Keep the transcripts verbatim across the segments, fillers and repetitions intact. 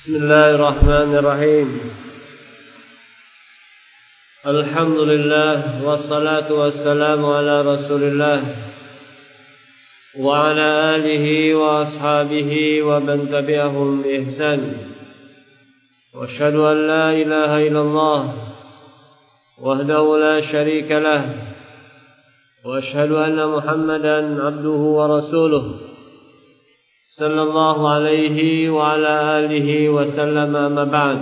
Bismillahirrahmanirrahim. Alhamdulillah wassalatu wassalamu ala Rasulillah wa ala alihi wa ashabihi wa man tabi'ahum bi ihsan. Wa asyhadu an la ilaha illallah wahdahu la syarika lah wa asyhadu anna Muhammadan abduhu wa rasuluh sallallahu alaihi wa ala alihi wa sallam, amma ba'd.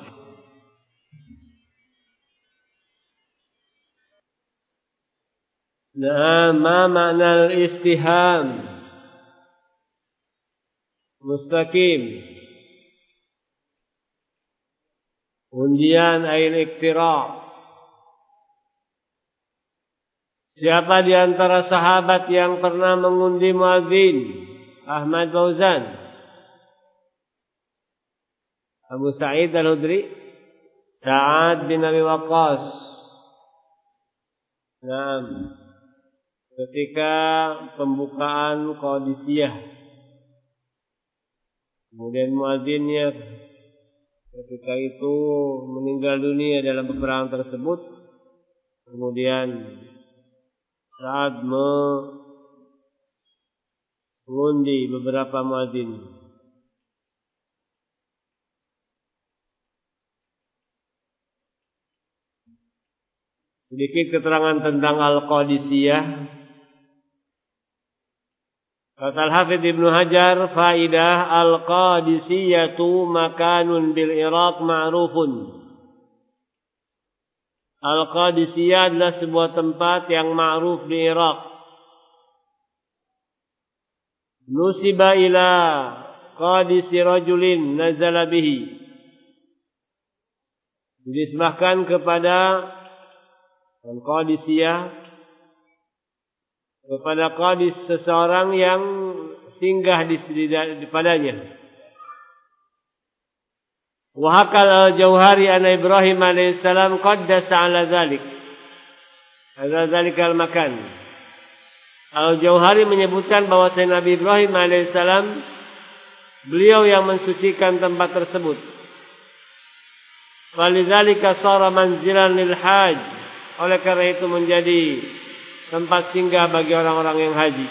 Nah, ma makna al-istiham? Mustaqim. Undian ail iktira. Siapa di antara sahabat yang pernah mengundi muadzin? Ahmad Fauzan, Abu Sa'id Al-Hudri, Sa'ad bin Abi Waqqas. Nah, ketika pembukaan Qadisiyah, kemudian muadzinnya ketika itu meninggal dunia dalam peperangan tersebut, kemudian Sa'ad me mengundi beberapa muadzin. Sedikit keterangan tentang Al-Qadisiyah. Kata Al-Hafidz Ibnu Hajar, faidah Al-Qadisiyatu makanun bil Iraq ma'rufun. Al-Qadisiyah adalah sebuah tempat yang ma'ruf di Irak. Nusiba ila qadisi rajulin nazala bihi. Dinisbahkan kepada Qadisiyah, kepada qadis seseorang yang singgah di, di, di padanya. Wa hakal al-Jauhari anna Ibrahim alaihissalam qaddasa ala dzalik. Ala dzalikal makan. Al-Jauhari menyebutkan bahwa Nabi Ibrahim alaihissalam beliau yang mensucikan tempat tersebut. Falidzalika shara manzilan lil hajj. Oleh karena itu menjadi tempat singgah bagi orang-orang yang haji.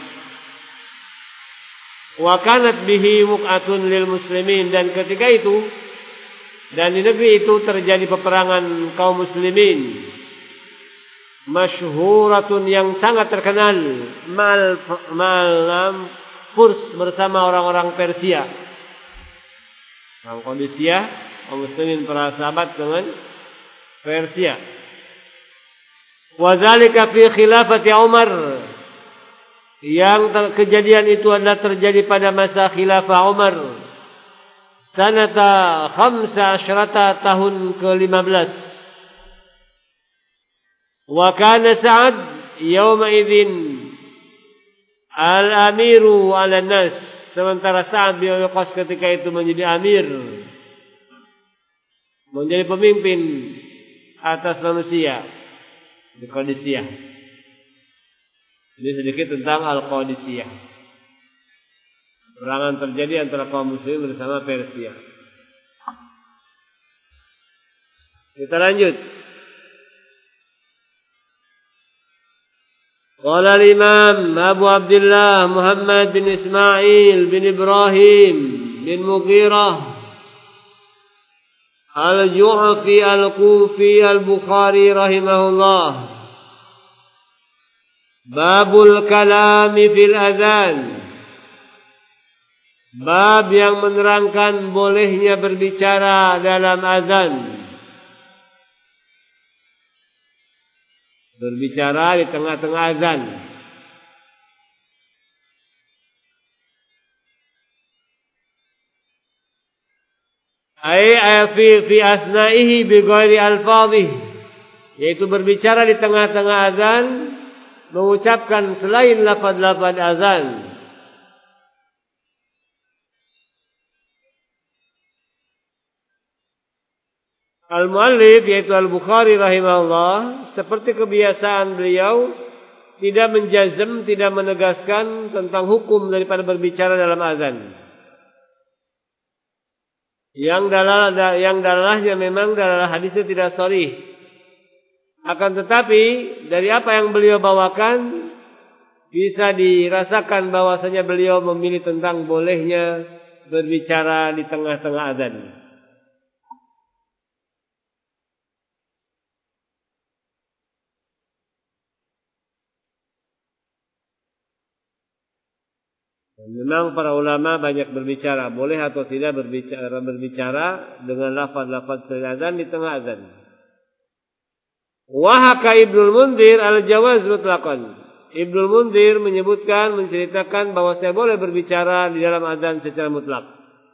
Wa kanat bihi wuq'atun lil muslimin, dan ketika itu dan di negeri itu terjadi peperangan kaum muslimin. Masyhuratun yang sangat terkenal mal malam Furs bersama orang-orang Persia. Orang Qadisiyah, kaum muslimin para sahabat dengan Persia. Wa dzalika fi khilafati Umar. Yang kejadian itu adalah terjadi pada masa khilafah Umar. Sanata khamsa asyrata tahun ke lima belas. Wa kana Sa'ad yawma idzin al-amiru 'ala nas. Sementara Sa'ad bin Abi Waqqas ketika itu menjadi amir, menjadi pemimpin atas manusia di Qadisiyah. Ini sedikit tentang Al-Qadisiyah. Peperangan terjadi antara kaum muslimin bersama Persia. Kita lanjut. Qala al-Imam Abu Abdullah Muhammad bin Ismail bin Ibrahim bin Mughirah al-Ju'fi al-Kufi al-Bukhari rahimahullah. Babul kalami fil azan. Bab yang menerangkan bolehnya berbicara dalam azan. Berbicara di tengah-tengah azan. Ai fi fi asna'ihi bi ghairi alfadhih, yaitu berbicara di tengah-tengah azan mengucapkan selain lafaz-lafaz azan. Al-Muallif yaitu Al-Bukhari rahimahullah, seperti kebiasaan beliau, tidak menjazm, tidak menegaskan tentang hukum daripada berbicara dalam azan. Yang dalalah yang dalalahnya memang dalalah hadisnya tidak sharih. Akan tetapi dari apa yang beliau bawakan bisa dirasakan bahwasanya beliau memilih tentang bolehnya berbicara di tengah-tengah azan. Memang para ulama banyak berbicara boleh atau tidak berbicara berbicara dengan lafaz-lafaz azan di tengah azan. Wa haka Ibnul Munzir al-jawaz mutlaqan. Ibnul Munzir menyebutkan menceritakan bahwa saya boleh berbicara di dalam azan secara mutlak.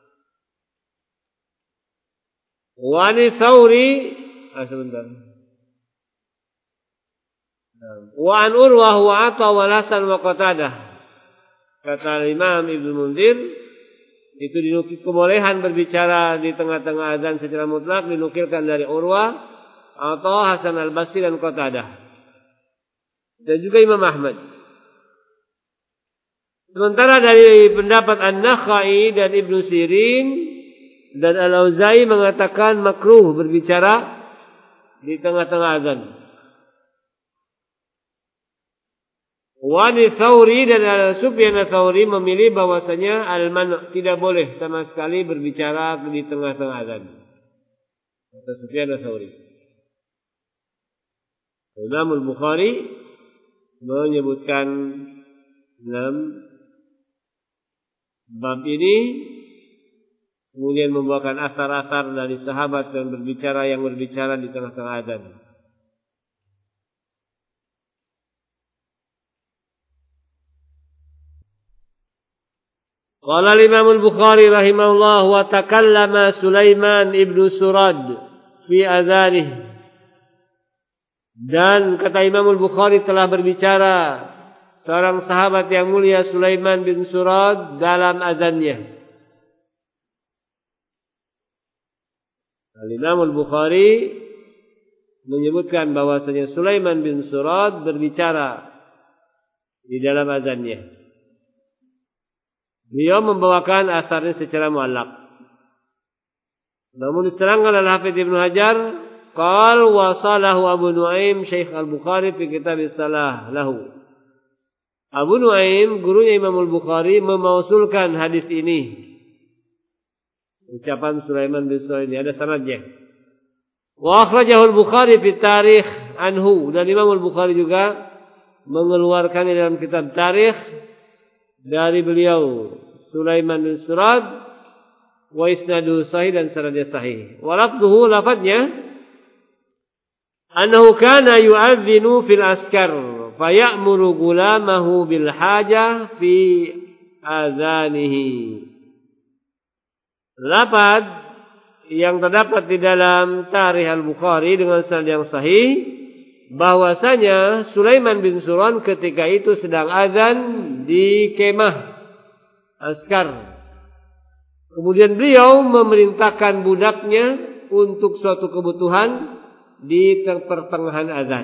Wa an Tsauri, ah sebentar. Wa an Urwah wa Atha wa Hasan wa Qatadah. Kata Imam Ibnu Munzir, itu dinukil kebolehan berbicara di tengah-tengah azan secara mutlak dinukilkan dari Urwah atau Hasan al-Basri dan Qatadah. Dan juga Imam Ahmad. Sementara dari pendapat An-Nakhai dan Ibnu Sirin dan Al-Auza'i mengatakan makruh berbicara di tengah-tengah azan. Wani Tsauri dan Al-Sufyan Tsauri memilih bahwasanya al-man' tidak boleh sama sekali berbicara di tengah-tengah azan. Kata Sufyan Tsauri. Imam Al-Bukhari menyebutkan dalam bab ini kemudian membawakan asar-asar dari sahabat yang berbicara yang berbicara di tengah-tengah azan. Qala al-Imam al-Bukhari rahimahullah wa takallama Sulaiman ibnu Surad fi adzanih. Dan kata Imam al-Bukhari telah berbicara seorang sahabat yang mulia Sulaiman bin Surad dalam azannya. Al-Imam al-Bukhari menyebutkan bahwasanya Sulaiman bin Surad berbicara di dalam azannya. Beliau membawakan asarnya secara muallaq. Namun diterangkan oleh Hafidz Ibnu Hajar, qal wasalahu Abu Nuaim Syekh Al-Bukhari fi kitab as-salah lahu. Abu Nuaim gurunya Imam Al-Bukhari memausulkan hadis ini. Ucapan Sulaiman bin Surad ini ada sanadnya. Wa akhrajahu Al-Bukhari fi tarikh anhu, dan Imam Al-Bukhari juga mengeluarkannya dalam kitab tarikh dari beliau Sulaiman bin Surad wa isnadu sahih dan sanadnya sahih. Wa lafdhuhu lafadznya annahu kana yu'adzinu fil askar fa ya'muru gulamahu bil haja fi adzanihi. Lafadz yang terdapat di dalam Tarikh Al-Bukhari dengan sanad yang sahih bahwasanya Sulaiman bin Surad ketika itu sedang azan di kemah askar. Kemudian beliau memerintahkan budaknya untuk suatu kebutuhan di pertengahan azan.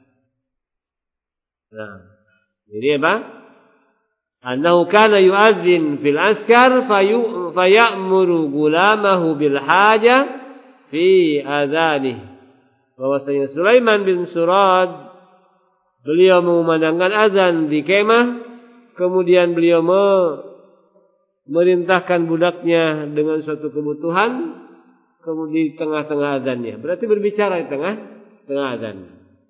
Nah, jadi apa? Annahu kana yu'adzin fil askar fayamuru gulamahu bil haja fi adzanihi. Bahwasanya Sulaiman bin Surad beliau mengumandangkan azan di kemah, kemudian beliau memerintahkan budaknya dengan suatu kebutuhan, kemudian di tengah-tengah azannya. Berarti berbicara di tengah-tengah azan.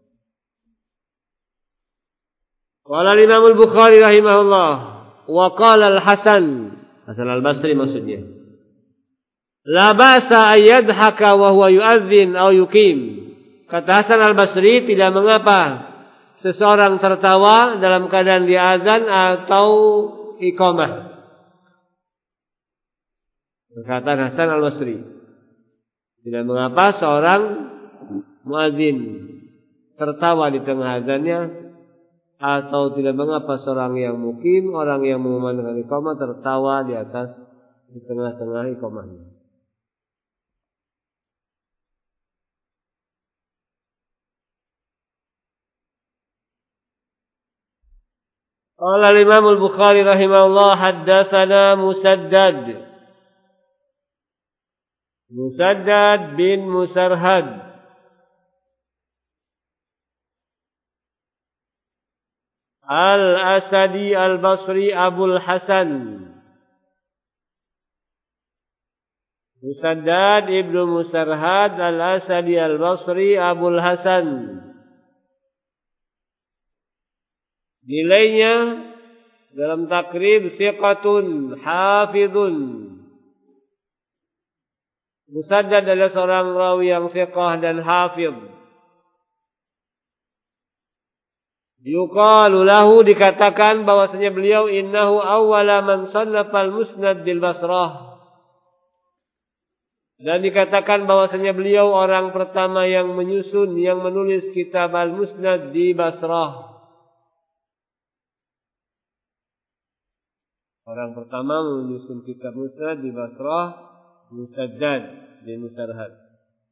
Qala Imam Al-Bukhari rahimahullah wa qala Al-Hasan, Hasan Al-Basri maksudnya. La ba'sa ayyadhaka wa huwa yu'adzin aw yuqim. Kata Hasan Al-Basri, tidak mengapa seseorang tertawa dalam keadaan dia azan atau iqamah. Perkataan Hasan Al-Basri, tidak mengapa seorang muadzin tertawa di tengah azannya, atau tidak mengapa seorang yang mukim, orang yang mengumandangkan iqamah tertawa di atas di tengah-tengah iqamahnya. Qala al-Imam Al-Bukhari rahimahullah haddatsana Musaddad Musaddad bin Musarhad, Al-Asadi Al-Basri Abul Hasan, Musaddad ibnu Musarhad Al-Asadi Al-Basri Abul Hasan. Nilainya dalam takrib thiqatun hafidhun. Musaddad adalah seorang rawi yang thiqah dan hafidh. Yuqalu lahu, dikatakan bahwasanya beliau innahu awwala man sannafa al-musnad bil Basrah. Dan dikatakan bahwasanya beliau orang pertama yang menyusun, yang menulis kitab al-musnad di Basrah. Orang pertama menyusun kitab musnad di Basrah, Musaddad bin Musarhad.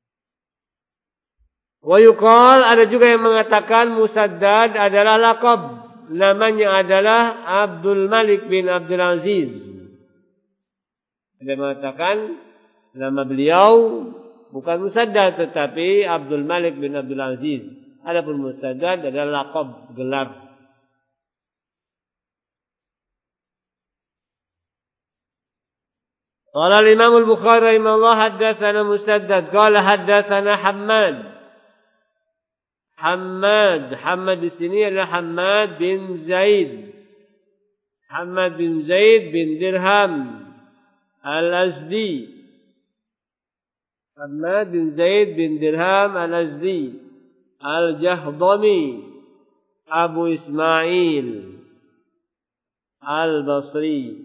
Wa yuqal, ada juga yang mengatakan Musaddad adalah laqab, namanya adalah Abdul Malik bin Abdul Aziz. Ada yang mengatakan nama beliau bukan Musaddad tetapi Abdul Malik bin Abdul Aziz. Adapun Musaddad adalah laqab, gelar. Qala al-Imam al-Bukhari rahimahullah haddatsana Musaddad qala haddatsana Hammad. Hammad, Hammad di sini adalah Hammad bin Zaid. Hammad bin Zaid bin Dirham Al-Azdi. Hammad bin Zaid bin Dirham Al-Azdi Al-Jahdami Abu Ismail Al-Basri.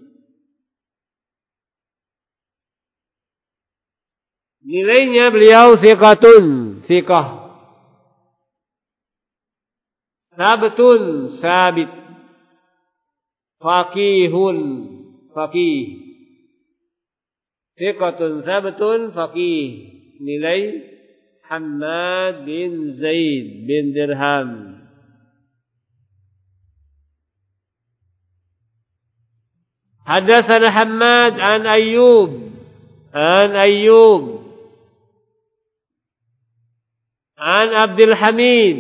Nilainya beliau thiqatun, thiqah. Sabtun, sabit. Faqihun, faqih. Thiqatun, sabtun, faqih. Nilai Hammad bin Zaid bin Dirham. Haddatsana Hammad an Ayyub. An Ayyub. An Abdul Hamid.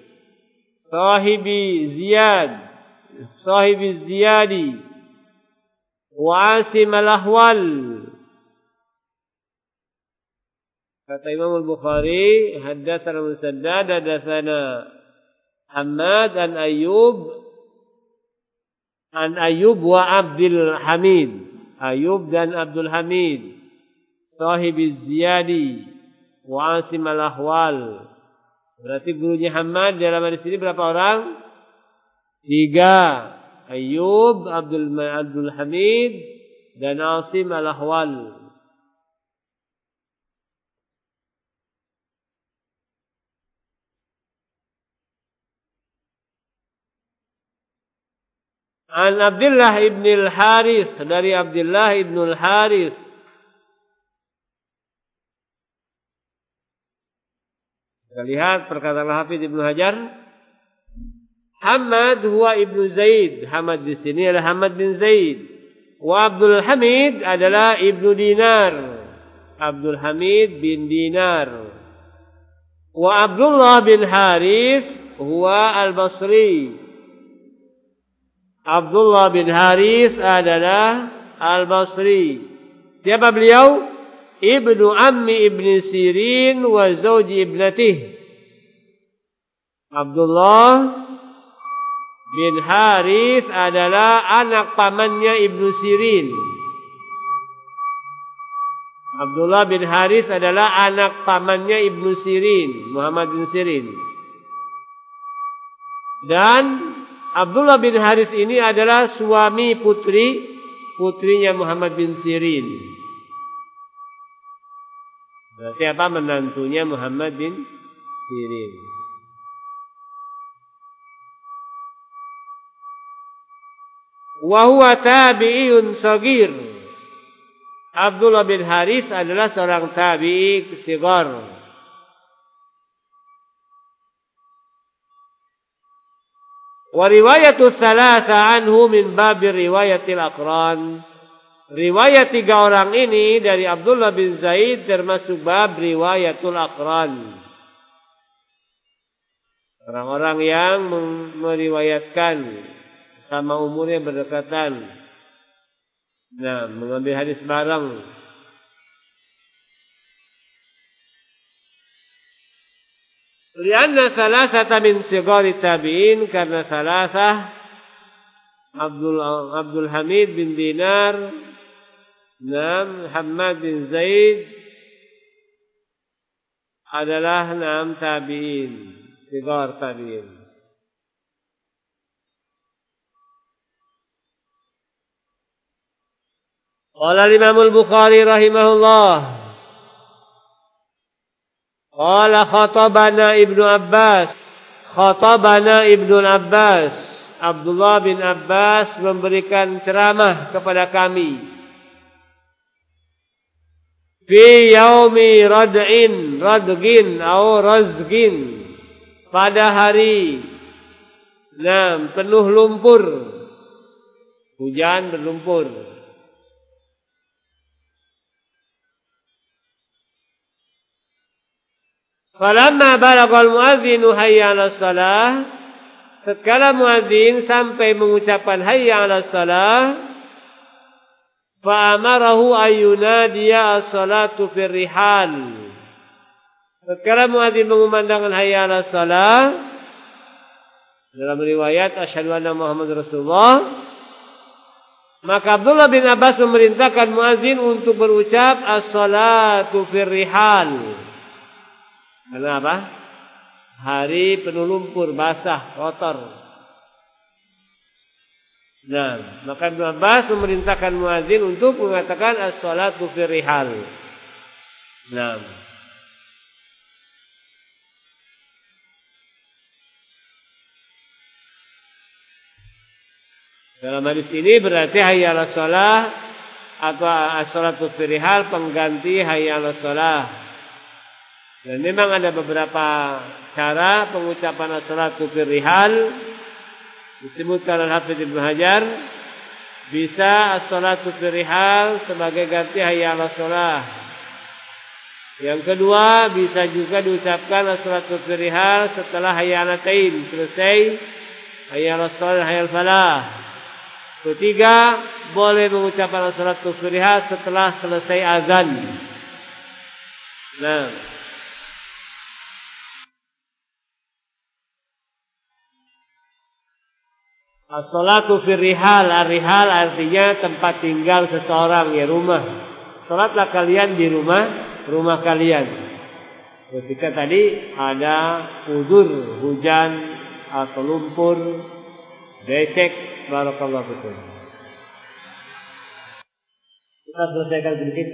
Sahibi Ziyad, Sahibi Ziyadi, wa Asim al-Ahwal. Kata Imam al-Bukhari, haddatsana Musaddad, haddatsana Hammad an Ayyub, an Ayyub wa Abdul Hamid, Ayyub dan Abdul Hamid, Sahibi Ziyadi, wa Asim al-Ahwal. Berarti gurunya Hammad dalam hadis ini berapa orang? Tiga. Ayyub, Abdul, Abdul Hamid, dan Asim al-Ahwal. An Abdullah ibn al-Haris, dari Abdullah ibn al-Haris. Kita lihat perkataan Hafidz Ibnu Hajar. Hammad huwa Ibnu Zaid. Hammad di sini adalah Hammad bin Zaid. Wa Abdul Hamid adalah Ibnu Dinar. Abdul Hamid bin Dinar. Wa Abdullah bin Haris huwa Al-Basri. Abdullah bin Haris adalah Al-Basri. Siapa beliau? Ibnu Ammi Ibn Sirin wa zawji ibnatih. Abdullah bin Haris adalah anak pamannya Ibnu Sirin. Abdullah bin Haris adalah anak pamannya Ibnu Sirin, Muhammad bin Sirin. Dan Abdullah bin Haris ini adalah suami putri putrinya Muhammad bin Sirin. Berarti apa? Menantunya Muhammad bin Sirin. Wa huwa tabi'iyun shagir. Abdullah bin Haris adalah seorang tabi'i shigar. Wa riwayatu thalatha anhu min babir riwayatil aqran. riwayat tiga orang ini dari Abdullah bin Zaid termasuk bab riwayatul aqran. Orang-orang yang meriwayatkan sama umurnya berdekatan. Nah, mengambil hadis bareng. Lianna salasata min sigari tabi'in, karena salasah Abdul Abdul Hamid bin Dinar, Nam Hamad bin Zaid adalah nam tabi'in, sigar tabi'in. Qala Imam Al-Bukhari rahimahullah, qala khatabana Ibnu Abbas, khatabana Ibnu Abbas, Abdullah bin Abbas memberikan ceramah kepada kami. Fi yaumi rad'in, radgin atau razgin, pada hari nah, penuh lumpur, hujan berlumpur. Falamma balagal muadzinu hayya 'alas shalah, tatkala muadzin sampai mengucapkan hayya 'alas shalah, fa amarahu ayyunadiya as-salatu fir rihal. Tatkala muadzin mengumandangkan hayya 'alas shalah, dalam riwayat asyhadu anna Muhammad Rasulullah, maka Abdullah bin Abbas memerintahkan muadzin untuk berucap as-salatu fir rihal. Karena apa? Hari penuh lumpur, basah, kotor. Nah, maka Ibnu Abbas memerintahkan muadzin untuk mengatakan as-salatu fi rihal. Nah. Dalam hadis ini berarti hayya 'alas shalah atau as-salatu fi rihal pengganti hayya 'alas shalah. Dan memang ada beberapa cara pengucapan as-salatu fir rihal. Disebutkan oleh Hafidz Ibnu Hajar, bisa as-salatu fir rihal sebagai ganti hayya 'alas shalah. Yang kedua, bisa juga diucapkan as-salatu fir rihal setelah hayya 'alatain, selesai hayya 'alas shalah, hayya 'al falah. Ketiga, boleh mengucapkan as-salatu fir rihal setelah selesai azan. Nah, as-salatu fir rihal, ar-rihal artinya tempat tinggal seseorang, ya rumah. Salatlah kalian di rumah, rumah kalian. Ketika tadi ada uzur, hujan atau lumpur, becek, barakallahu fikum. Kita selesaikan sedikit.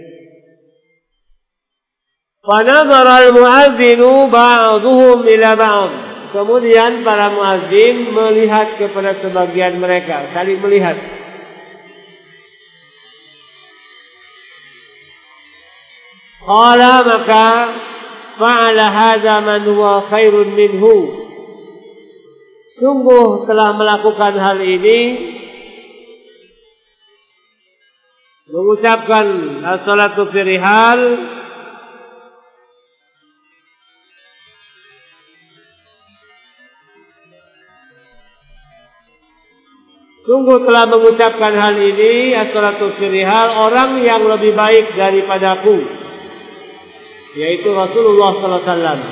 Fa nazara al-mu'adzinu ba'dhuhum ila ba'd. Kemudian para muadzin melihat kepada sebagian mereka, saling melihat. Qala, maka fa'ala hadza man huwa khairun minhu. Sungguh telah melakukan hal ini, mengucapkan as-salatu fi rihal, sungguh telah mengucapkan hal ini, as-salatu fi rihal, orang yang lebih baik daripadaku, yaitu Rasulullah sallallahu alaihi wasallam.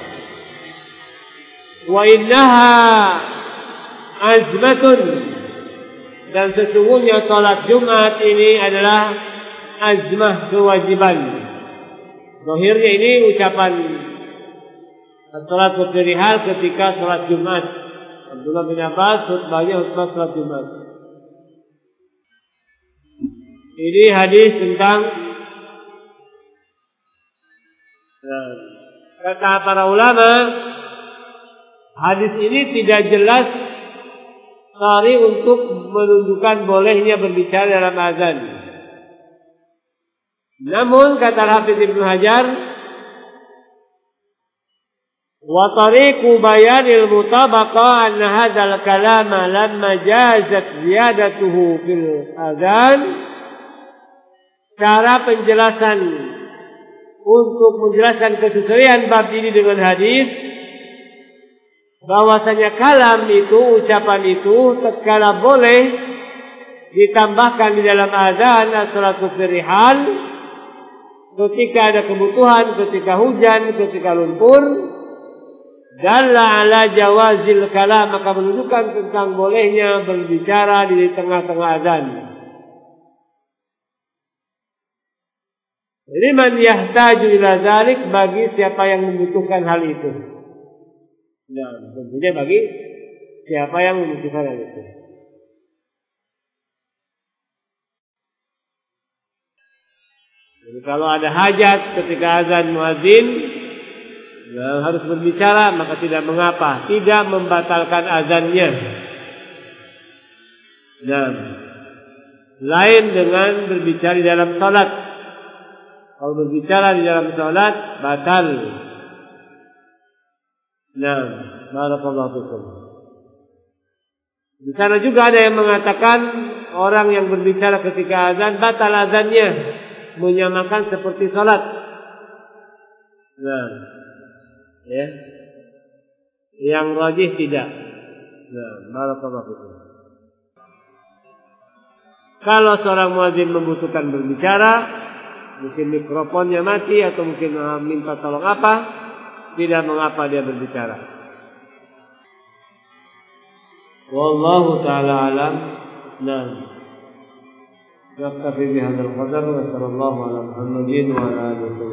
Wa innaha azmatun, dan sesungguhnya salat Jumat ini adalah azmah, kewajiban. Zahirnya ini ucapan as-salatu fi rihal ketika salat Jumat. Abdullah bin Abbas khutbahnya khutbah salat Jumat. Ini hadis tentang, nah, kata para ulama, hadis ini tidak jelas sari untuk menunjukkan bolehnya berbicara dalam azan. Namun kata Hafidz Ibnu Hajar, wa tariqu bayanil mutabaqah anna hadzal kalama lamma jazat ziyadatuhu fil azan cara penjelasan untuk menjelaskan kesesuaian bab ini dengan hadis, bahwasanya kalam itu, ucapan itu tatkala boleh ditambahkan di dalam azan as-salatu fi rihal, ketika ada kebutuhan, ketika hujan, ketika lumpur, dalla ala jawazil kalam, maka menunjukkan tentang bolehnya berbicara di tengah-tengah azan. Liman yahtaju ila dzalik, bagi siapa yang membutuhkan hal itu. Nah, tentunya bagi siapa yang membutuhkan hal itu. Jadi kalau ada hajat ketika azan muadzin yang harus berbicara, maka tidak mengapa, tidak membatalkan azannya. Nah, lain dengan berbicara di dalam salat. Kalau berbicara di dalam salat batal. Nah, barakallahu fikum. Di sana juga ada yang mengatakan orang yang berbicara ketika azan batal azannya, menyamakan seperti salat. Nah, ya. Yang rajih tidak. Nah, barakallahu fikum. Kalau seorang muadzin membutuhkan berbicara, mungkin mikrofonnya mati atau mungkin minta tolong apa, tidak mengapa dia berbicara. Wallahu ta'ala alam. Nah, naktafi bihadzal qadar wa sallallahu ala Muhammadin wa ala alihi